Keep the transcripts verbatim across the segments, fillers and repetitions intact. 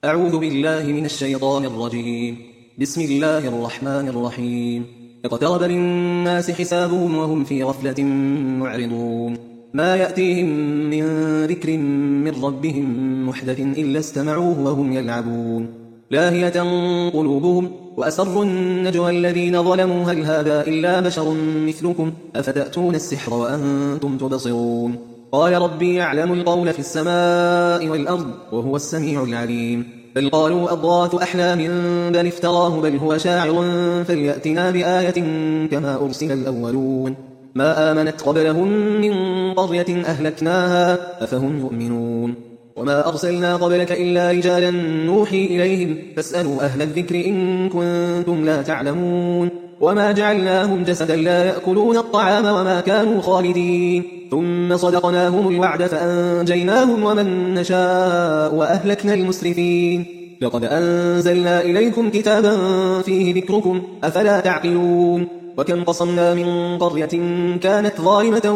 أعوذ بالله من الشيطان الرجيم. بسم الله الرحمن الرحيم. اقترب للناس حسابهم وهم في غفلة معرضون. ما يأتيهم من ذكر من ربهم محدث إلا استمعوه وهم يلعبون. لاهية قلوبهم وأسروا النجوى الذين ظلموا هل هذا إلا بشر مثلكم أفتأتون السحر وأنتم تبصرون. قال ربي يعلم القول في السماء والأرض وهو السميع العليم. بل قالوا أضغاث أحلام بل افتراه بل هو شاعر فليأتنا بآية كما أرسل الأولون. ما آمنت قبلهم من قرية أهلكناها أفهم يؤمنون. وما أرسلنا قبلك إلا رجالا نوحي إليهم فاسألوا أهل الذكر إن كنتم لا تعلمون. وما جعلناهم جسدا لا يأكلون الطعام وما كانوا خالدين. ثم صدقناهم الوعد فأنجيناهم ومن نشاء وأهلكنا المسرفين. لقد أنزلنا إليكم كتابا فيه ذكركم أفلا تعقلون. وكم قصمنا من قرية كانت ظالمة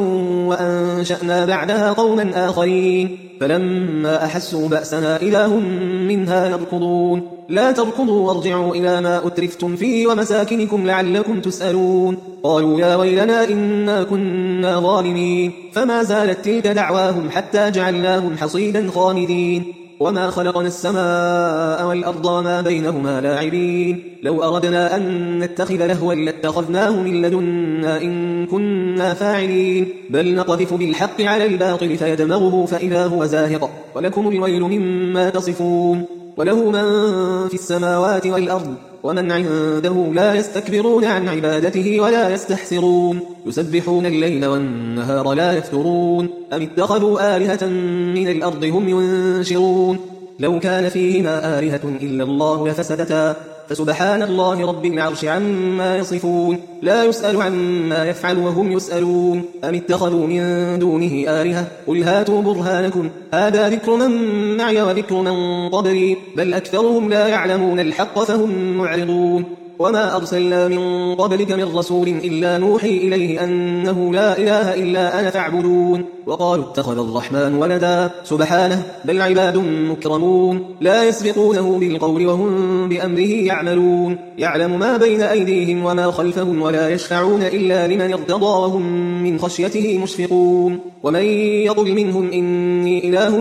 وأنشأنا بعدها قوما آخرين فلما أحسوا بأسنا إذا هم منها يركضون. لا تركضوا وارجعوا إلى ما أترفتم فيه ومساكنكم لعلكم تسألون. قالوا يا ويلنا إنا كنا ظالمين فما زالت تلك دعواهم حتى جعلناهم حصيدا خامدين. وما خلقنا السماء والأرض وما بينهما لاعبين. لو أردنا أن نتخذ لهوا لاتخذناه من لدنا إن كنا فاعلين. بل نقذف بالحق على الباطل فيدمغه فإذا هو زاهق ولكم الويل مما تصفون. وله من في السماوات والأرض ومن عنده لا يستكبرون عن عبادته ولا يستحسرون. يسبحون الليل والنهار لا يفترون. أم اتخذوا آلهة من الأرض هم ينشرون. لو كان فيهما آلهة إلا الله لفسدتا فسبحان الله رب العرش عما يصفون. لا يسأل عما يفعل وهم يسألون. أم اتخذوا من دونه آلهة قل هاتوا برهانكم هذا ذكر من معي وذكر من قبلي بل أكثرهم لا يعلمون الحق فهم معرضون. وما أرسلنا من قبلك من رسول إلا نوحي إليه أنه لا إله إلا أنا فاعبدون. وقالوا اتخذ الرحمن ولدا سبحانه بل عباد مكرمون لا يسبقونه بالقول وهم بأمره يعملون. يعلم ما بين أيديهم وما خلفهم ولا يشفعون إلا لمن ارتضى وهم من خشيته مشفقون. ومن يقل منهم إني إله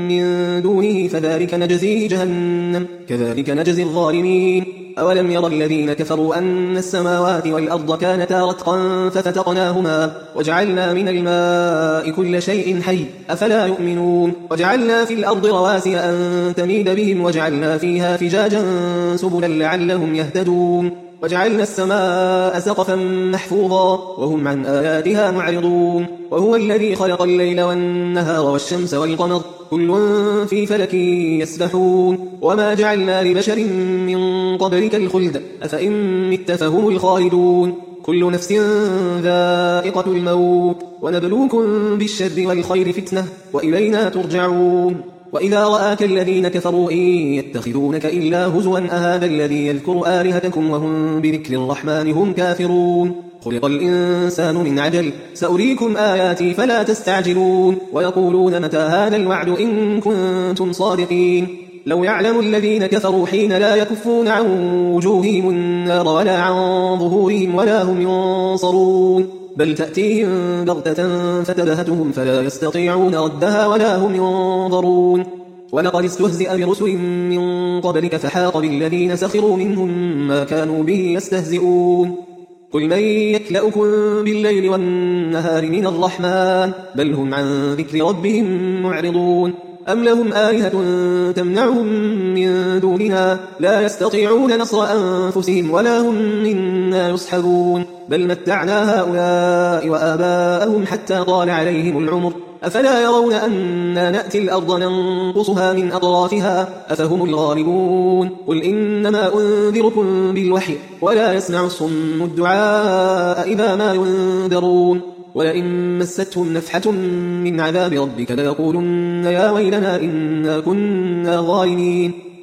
من دونه فذلك نجزيه جهنم كذلك نجزي الظالمين. أولم ير الذين كفروا أن السماوات والأرض كانتا رتقا ففتقناهما وجعلنا من الماء كل شيء حي أفلا يؤمنون. وجعلنا في الأرض رواسي أن تميد بهم وجعلنا فيها فجاجا سبلا لعلهم يهتدون. وجعلنا السماء سقفا محفوظا وهم عن آياتها معرضون. وهو الذي خلق الليل والنهار والشمس والقمر كل في فلك يسبحون. وما جعلنا لبشر من قبلك الخلد أفإن مت فهم الخالدون. كل نفس ذائقة الموت ونبلوكم بالشر والخير فتنة وإلينا ترجعون. وإذا رآك الذين كفروا إن يتخذونك إلا هزوا أهذا الذي يذكر آلهتكم وهم بذكر الرحمن هم كافرون. خلق الإنسان من عجل سأريكم آياتي فلا تستعجلون. ويقولون متى هذا الوعد إن كنتم صادقين. لو يعلم الذين كفروا حين لا يكفون عن وجوههم النار ولا عن ظهورهم ولا هم ينصرون. بل تأتيهم بغتة فتبهتهم فلا يستطيعون ردها ولا هم ينظرون. ولقد استهزئ برسل من قبلك فحاق بالذين سخروا منهم ما كانوا به يستهزئون. قل من يكلأكم بالليل والنهار من الرحمن بل هم عن ذكر ربهم معرضون. أم لهم آلهة تمنعهم من دوننا لا يستطيعون نصر أنفسهم ولا هم منا يصحبون. بل متعنا هؤلاء وآباءهم حتى طال عليهم العمر أفلا يرون أنا نأتي الأرض ننقصها من أطرافها أفهم الغالبون. قل إنما أنذركم بالوحي ولا يسمع الصم الدعاء إذا ما ينذرون. ولئن مستهم نفحة من عذاب ربك ليقولن يا ويلنا إنا كنا ظالمين.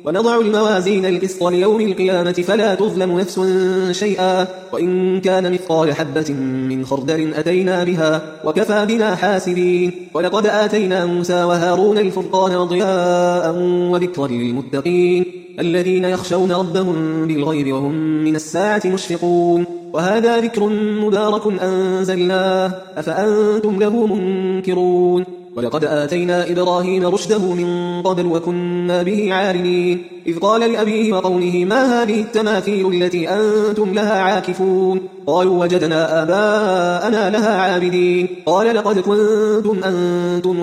ونضع الموازين القسط ليوم القيامة فلا تظلم نفس شيئا وإن كان مثقال حبة من خردل أتينا بها وكفى بنا حاسبين ولقد آتينا موسى وهارون الفرقان وضياء وذكرا للمتقين الذين يخشون ربهم بالغيب وهم من الساعة مشفقون وهذا ذكر مبارك أنزلناه أفأنتم له منكرون ولقد آتينا إبراهيم رشده من قبل وكنا به عالمين إذ قال لأبيه وقومه ما هذه التماثيل التي أنتم لها عاكفون قالوا وجدنا آباءنا لها عابدين قال لقد كنتم أنتم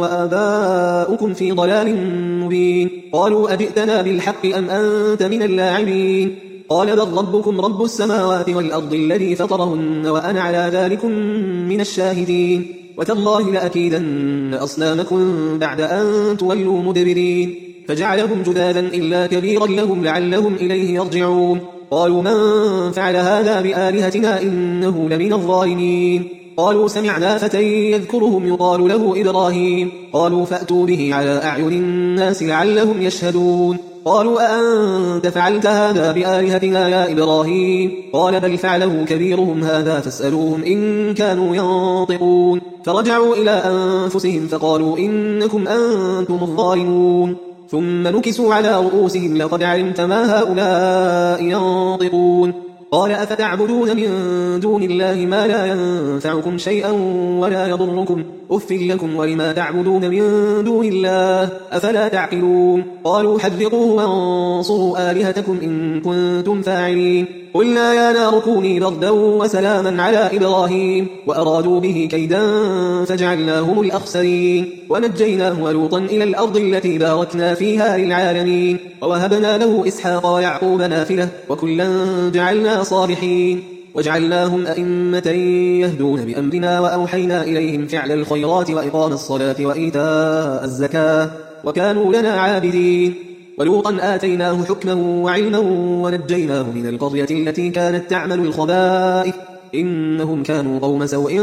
وآباؤكم في ضلال مبين قالوا أجئتنا بالحق أم أنت من اللاعبين قال بل ربكم رب السماوات والأرض الذي فطرهن وأنا على ذلكم من الشاهدين وتالله لأكيدن أصنامكم بعد أن تولوا مدبرين فجعلهم جذاذا إلا كبيرا لهم لعلهم إليه يرجعون قالوا من فعل هذا بآلهتنا إنه لمن الظالمين قالوا سمعنا فتى يذكرهم يقال له إبراهيم قالوا فأتوا به على أعين الناس لعلهم يشهدون قالوا أأنت فعلت هذا بآلهتنا يا إبراهيم قال بل فعله كبيرهم هذا فاسألوهم إن كانوا ينطقون فرجعوا إلى أنفسهم فقالوا إنكم أنتم الظالمون ثم نكسوا على رؤوسهم لقد علمت ما هؤلاء ينطقون قال أفتعبدون من دون الله ما لا ينفعكم شيئا ولا يضركم أف لكم ولما تعبدون من دون الله أفلا تعقلون قالوا حرقوه وانصروا آلهتكم إن كنتم فاعلين قلنا يا نار كوني بردا وسلاما على إبراهيم وأرادوا به كيدا فجعلناهم الأخسرين ونجيناه ولوطا إلى الأرض التي باركنا فيها للعالمين ووهبنا له إسحاق ويعقوب نافلة وكلا جعلنا صالحين وجعلناهم أئمة يهدون بأمرنا وأوحينا إليهم فعل الخيرات وإقام الصلاة وإيتاء الزكاة وكانوا لنا عابدين ولوطا آتيناه حكما وعلما ونجيناه من القرية التي كانت تعمل الخبائث إنهم كانوا قوم سوء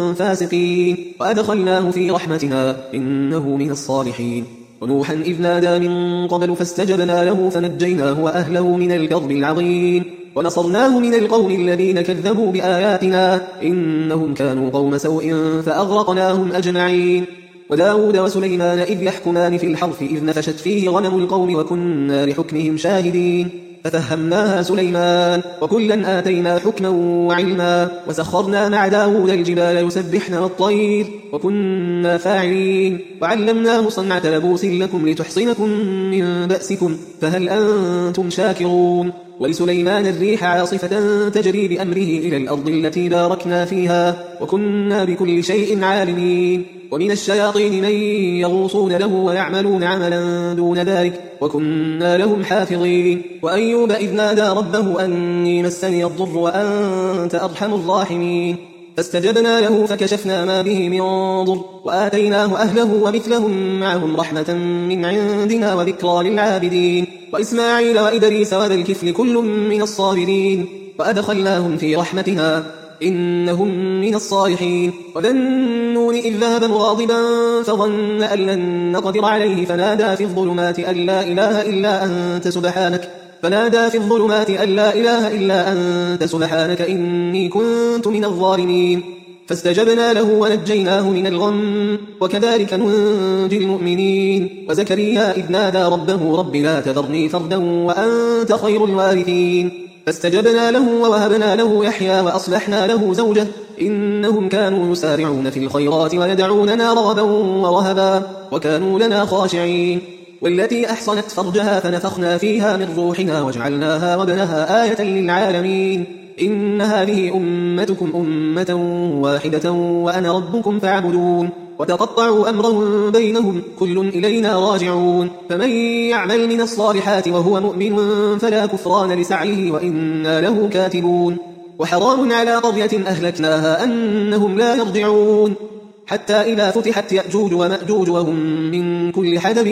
فاسقين وأدخلناه في رحمتنا إنه من الصالحين ونوحا إذ نادى من قبل فاستجبنا له فنجيناه وأهله من الكرب العظيم ونصرناه من القوم الذين كذبوا بآياتنا إنهم كانوا قوم سوء فأغرقناهم أجمعين وداود وسليمان إذ يحكمان في الحرث إذ نفشت فيه غنم القوم وكنا لحكمهم شاهدين ففهمناها سليمان وكلا آتينا حكما وعلما وسخرنا مع داود الجبال يسبحن والطير وكنا فاعلين وعلمناه صنعة لبوس لكم لتحصنكم من بأسكم فهل أنتم شاكرون ولسليمان الريح عاصفة تجري بأمره إلى الأرض التي باركنا فيها وكنا بكل شيء عالمين ومن الشياطين من يغوصون له ويعملون عملا دون ذلك وكنا لهم حافظين وأيوب إذ نادى ربه أني مسني الضر وأنت أرحم الراحمين فاستجبنا له فكشفنا ما به من ضر وآتيناه أهله ومثلهم معهم رحمة من عندنا وذكرى للعابدين وإسماعيل وإدريس وذا الكفل كل من الصابرين وأدخلناهم في رحمتنا إنهم من الصالحين وذا النون إذ ذهب مغاضبا فظن أن لن نقدر عليه فنادى في الظلمات أن لا إله إلا أنت سبحانك فنادى في الظلمات أن لا إله إلا أنت سبحانك إني كنت من الظالمين فاستجبنا له ونجيناه من الغم وكذلك ننجي المؤمنين وزكريا إذ نادى ربه رب لا تذرني فردا وأنت خير الوارثين فاستجبنا له ووهبنا له يحيى وأصلحنا له زوجه إنهم كانوا يسارعون في الخيرات ويدعوننا رغبا ورهبا وكانوا لنا خاشعين والتي أحصنت فرجها فنفخنا فيها من روحنا وجعلناها وابنها آية للعالمين إن هذه أمتكم أمة واحدة وأنا ربكم فاعبدون وتقطعوا أمرهم بينهم كل إلينا راجعون فمن يعمل من الصالحات وهو مؤمن فلا كفران لسعيه وإنا له كاتبون وحرام على قرية أهلكناها أنهم لا يرجعون حتى إذا فتحت يأجوج ومأجوج وهم من كل حدب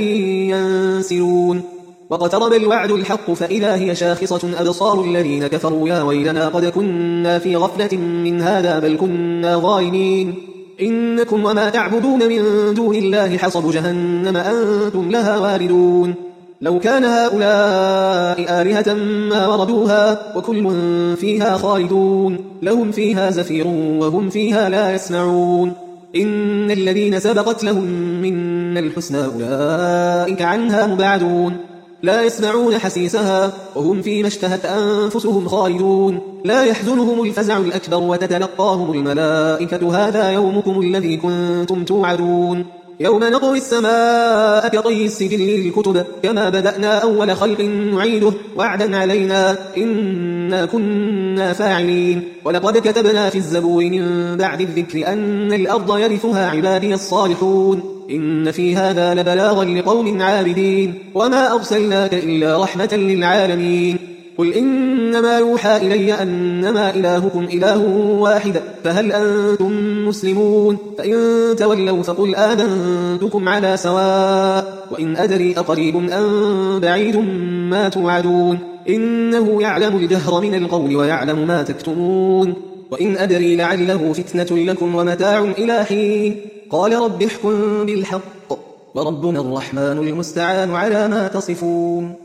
ينسلون واقترب الوعد الحق فإذا هي شاخصة أبصار الذين كفروا يا ويلنا قد كنا في غفلة من هذا بل كنا ظالمين إنكم وما تعبدون من دون الله حصب جهنم أنتم لها واردون لو كان هؤلاء آلهة ما وردوها وكل فيها خالدون لهم فيها زفير وهم فيها لا يسمعون إن الذين سبقت لهم منا الحسنى أولئك عنها مبعدون لا يسمعون حسيسها وهم فيما اشتهت أنفسهم خالدون لا يحزنهم الفزع الأكبر وتتلقاهم الملائكة هذا يومكم الذي كنتم توعدون يوم نطوي السماء كطي السجل للكتب كما بدأنا أول خلق نعيده وعدا علينا إنا كنا فاعلين ولقد كتبنا في الزبور من بعد الذكر أن الأرض يرثها عبادي الصالحون إن في هذا لبلاغا لقوم عابدين وما أرسلناك إلا رحمة للعالمين قل إنما يوحى إلي أنما إلهكم إله واحد فهل أنتم مسلمون فإن تولوا فقل آذنتكم على سواء وإن أدري أقريب أم بعيد ما توعدون إنه يعلم الجهر من القول ويعلم ما تكتمون وإن أدري لعله فتنة لكم ومتاع إلى حين قال رب احكم بالحق وربنا الرحمن المستعان على ما تصفون